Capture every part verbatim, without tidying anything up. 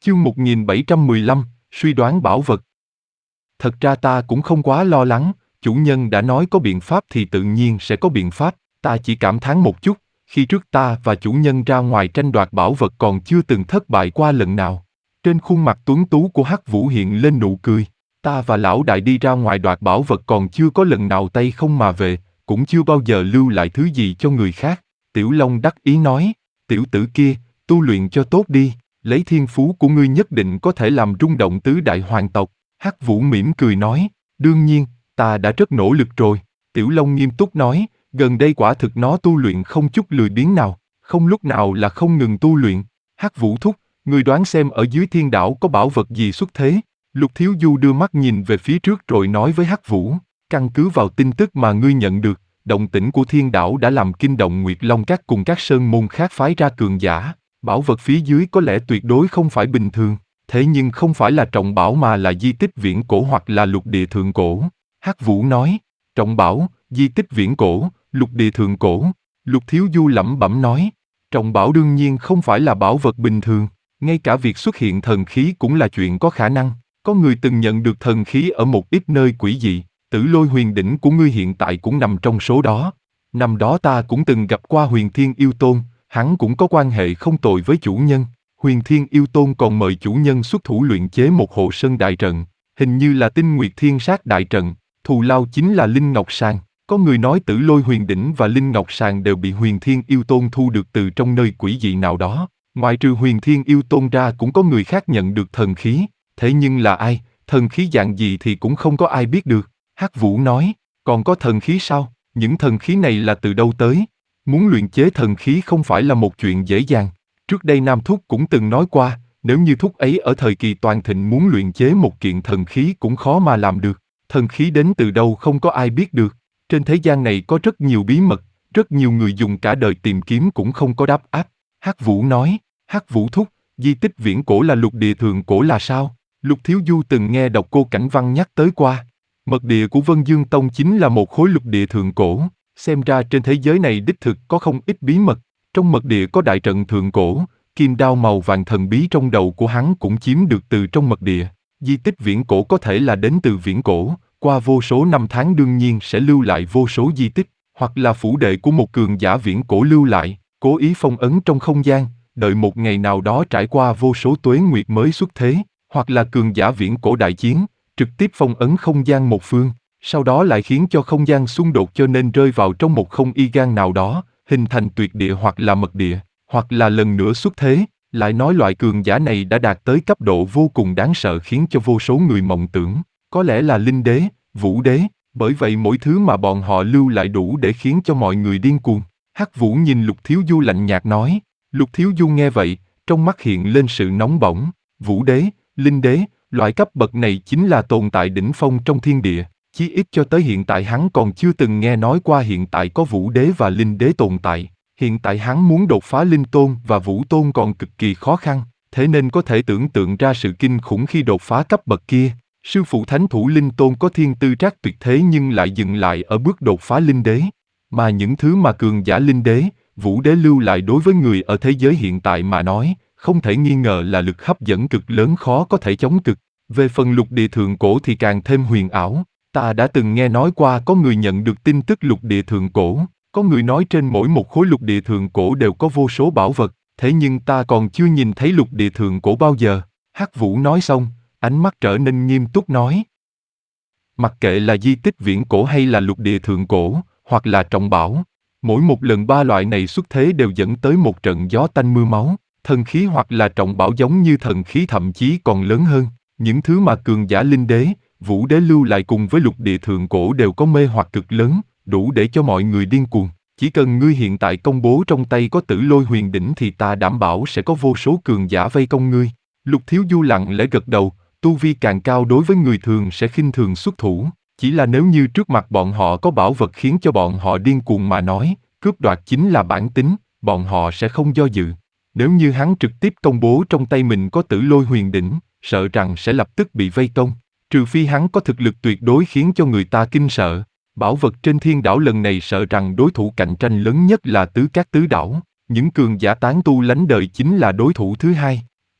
Chương một nghìn bảy trăm mười lăm, suy đoán bảo vật. Thật ra ta cũng không quá lo lắng, chủ nhân đã nói có biện pháp thì tự nhiên sẽ có biện pháp, ta chỉ cảm thán một chút, khi trước ta và chủ nhân ra ngoài tranh đoạt bảo vật còn chưa từng thất bại qua lần nào. Trên khuôn mặt tuấn tú của Hắc Vũ hiện lên nụ cười, ta và lão đại đi ra ngoài đoạt bảo vật còn chưa có lần nào tay không mà về, cũng chưa bao giờ lưu lại thứ gì cho người khác. Tiểu Long đắc ý nói, tiểu tử kia, tu luyện cho tốt đi. Lấy thiên phú của ngươi nhất định có thể làm rung động tứ đại hoàng tộc. Hắc Vũ mỉm cười nói, đương nhiên, ta đã rất nỗ lực rồi. Tiểu Long nghiêm túc nói, gần đây quả thực nó tu luyện không chút lười biếng nào, không lúc nào là không ngừng tu luyện. Hắc Vũ thúc, ngươi đoán xem ở dưới thiên đảo có bảo vật gì xuất thế? Lục Thiếu Du đưa mắt nhìn về phía trước rồi nói với Hắc Vũ, căn cứ vào tin tức mà ngươi nhận được, động tĩnh của thiên đảo đã làm kinh động Nguyệt Long Các cùng các sơn môn khác phái ra cường giả. Bảo vật phía dưới có lẽ tuyệt đối không phải bình thường, thế nhưng không phải là trọng bảo mà là di tích viễn cổ hoặc là lục địa thượng cổ. Hắc Vũ nói, trọng bảo, di tích viễn cổ, lục địa thượng cổ. Lục Thiếu Du lẩm bẩm nói, trọng bảo đương nhiên không phải là bảo vật bình thường, ngay cả việc xuất hiện thần khí cũng là chuyện có khả năng. Có người từng nhận được thần khí ở một ít nơi quỷ dị, Tử Lôi huyền đỉnh của ngươi hiện tại cũng nằm trong số đó. Năm đó ta cũng từng gặp qua Huyền Thiên Yêu Tôn. Hắn cũng có quan hệ không tồi với chủ nhân. Huyền Thiên Yêu Tôn còn mời chủ nhân xuất thủ luyện chế một hộ sơn đại trận, hình như là Tinh Nguyệt Thiên Sát đại trận, thù lao chính là Linh Ngọc Sàng. Có người nói Tử Lôi huyền đỉnh và Linh Ngọc Sàng đều bị Huyền Thiên Yêu Tôn thu được từ trong nơi quỷ dị nào đó. Ngoại trừ Huyền Thiên Yêu Tôn ra cũng có người khác nhận được thần khí, thế nhưng là ai, thần khí dạng gì thì cũng không có ai biết được. Hắc Vũ nói, còn có thần khí sao? Những thần khí này là từ đâu tới? Muốn luyện chế thần khí không phải là một chuyện dễ dàng. Trước đây Nam Thúc cũng từng nói qua, nếu như Thúc ấy ở thời kỳ toàn thịnh muốn luyện chế một kiện thần khí cũng khó mà làm được. Thần khí đến từ đâu không có ai biết được. Trên thế gian này có rất nhiều bí mật, rất nhiều người dùng cả đời tìm kiếm cũng không có đáp án. Hắc Vũ nói, Hắc Vũ thúc, di tích viễn cổ là lục địa thượng cổ là sao? Lục Thiếu Du từng nghe đọc cô Cảnh Văn nhắc tới qua. Mật địa của Vân Dương Tông chính là một khối lục địa thượng cổ. Xem ra trên thế giới này đích thực có không ít bí mật. Trong mật địa có đại trận thượng cổ, kim đao màu vàng thần bí trong đầu của hắn cũng chiếm được từ trong mật địa. Di tích viễn cổ có thể là đến từ viễn cổ, qua vô số năm tháng đương nhiên sẽ lưu lại vô số di tích, hoặc là phủ đệ của một cường giả viễn cổ lưu lại, cố ý phong ấn trong không gian, đợi một ngày nào đó trải qua vô số tuế nguyệt mới xuất thế, hoặc là cường giả viễn cổ đại chiến, trực tiếp phong ấn không gian một phương. Sau đó lại khiến cho không gian xung đột cho nên rơi vào trong một không y gan nào đó, hình thành tuyệt địa hoặc là mật địa, hoặc là lần nữa xuất thế, lại nói loại cường giả này đã đạt tới cấp độ vô cùng đáng sợ khiến cho vô số người mộng tưởng, có lẽ là linh đế, vũ đế, bởi vậy mỗi thứ mà bọn họ lưu lại đủ để khiến cho mọi người điên cuồng. Hắc Vũ nhìn Lục Thiếu Du lạnh nhạt nói, Lục Thiếu Du nghe vậy, trong mắt hiện lên sự nóng bỏng, vũ đế, linh đế, loại cấp bậc này chính là tồn tại đỉnh phong trong thiên địa. Chí ít cho tới hiện tại hắn còn chưa từng nghe nói qua hiện tại có vũ đế và linh đế tồn tại. Hiện tại hắn muốn đột phá linh tôn và vũ tôn còn cực kỳ khó khăn, thế nên có thể tưởng tượng ra sự kinh khủng khi đột phá cấp bậc kia. Sư phụ thánh thủ linh tôn có thiên tư trác tuyệt thế nhưng lại dừng lại ở bước đột phá linh đế. Mà những thứ mà cường giả linh đế, vũ đế lưu lại đối với người ở thế giới hiện tại mà nói, không thể nghi ngờ là lực hấp dẫn cực lớn khó có thể chống cực. Về phần lục địa thượng cổ thì càng thêm huyền ảo. Ta đã từng nghe nói qua có người nhận được tin tức lục địa thượng cổ, có người nói trên mỗi một khối lục địa thượng cổ đều có vô số bảo vật, thế nhưng ta còn chưa nhìn thấy lục địa thượng cổ bao giờ. Hắc Vũ nói xong, ánh mắt trở nên nghiêm túc nói. Mặc kệ là di tích viễn cổ hay là lục địa thượng cổ, hoặc là trọng bảo, mỗi một lần ba loại này xuất thế đều dẫn tới một trận gió tanh mưa máu, thần khí hoặc là trọng bảo giống như thần khí thậm chí còn lớn hơn, những thứ mà cường giả linh đế, vũ đế lưu lại cùng với lục địa thượng cổ đều có mê hoặc cực lớn, đủ để cho mọi người điên cuồng. Chỉ cần ngươi hiện tại công bố trong tay có Tử Lôi huyền đỉnh thì ta đảm bảo sẽ có vô số cường giả vây công ngươi. Lục Thiếu Du lặng lẽ gật đầu, tu vi càng cao đối với người thường sẽ khinh thường xuất thủ. Chỉ là nếu như trước mặt bọn họ có bảo vật khiến cho bọn họ điên cuồng mà nói, cướp đoạt chính là bản tính, bọn họ sẽ không do dự. Nếu như hắn trực tiếp công bố trong tay mình có Tử Lôi huyền đỉnh, sợ rằng sẽ lập tức bị vây công. Trừ phi hắn có thực lực tuyệt đối khiến cho người ta kinh sợ. Bảo vật trên thiên đảo lần này sợ rằng đối thủ cạnh tranh lớn nhất là Tứ Các Tứ Đảo. Những cường giả tán tu lánh đời chính là đối thủ thứ hai.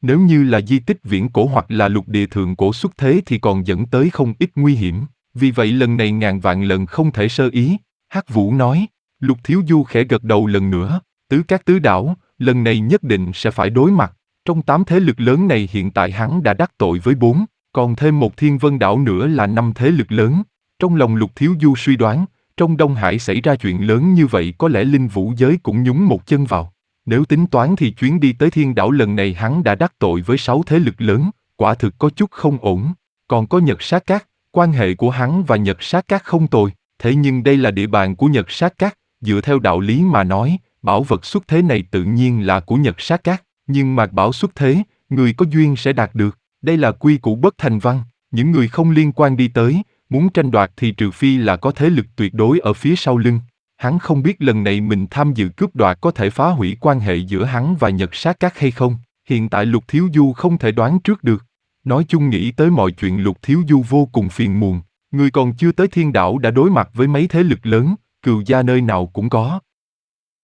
Nếu như là di tích viễn cổ hoặc là lục địa thượng cổ xuất thế thì còn dẫn tới không ít nguy hiểm. Vì vậy lần này ngàn vạn lần không thể sơ ý. Hắc Vũ nói. Lục Thiếu Du khẽ gật đầu lần nữa. Tứ các tứ đảo, lần này nhất định sẽ phải đối mặt. Trong tám thế lực lớn này hiện tại hắn đã đắc tội với bốn, còn thêm một Thiên Vân đảo nữa là năm thế lực lớn. Trong lòng Lục Thiếu Du suy đoán, trong Đông Hải xảy ra chuyện lớn như vậy có lẽ linh vũ giới cũng nhúng một chân vào. Nếu tính toán thì chuyến đi tới Thiên đảo lần này hắn đã đắc tội với sáu thế lực lớn, quả thực có chút không ổn. Còn có Nhật Sát Các, quan hệ của hắn và Nhật Sát Các không tồi, thế nhưng đây là địa bàn của Nhật Sát Các, dựa theo đạo lý mà nói, bảo vật xuất thế này tự nhiên là của Nhật Sát Các, nhưng mạc bảo xuất thế, người có duyên sẽ đạt được, đây là quy củ bất thành văn, những người không liên quan đi tới, muốn tranh đoạt thì trừ phi là có thế lực tuyệt đối ở phía sau lưng. Hắn không biết lần này mình tham dự cướp đoạt có thể phá hủy quan hệ giữa hắn và Nhật Sát Các hay không, hiện tại Lục Thiếu Du không thể đoán trước được. Nói chung nghĩ tới mọi chuyện Lục Thiếu Du vô cùng phiền muộn, người còn chưa tới Thiên đảo đã đối mặt với mấy thế lực lớn, Cừu gia nơi nào cũng có,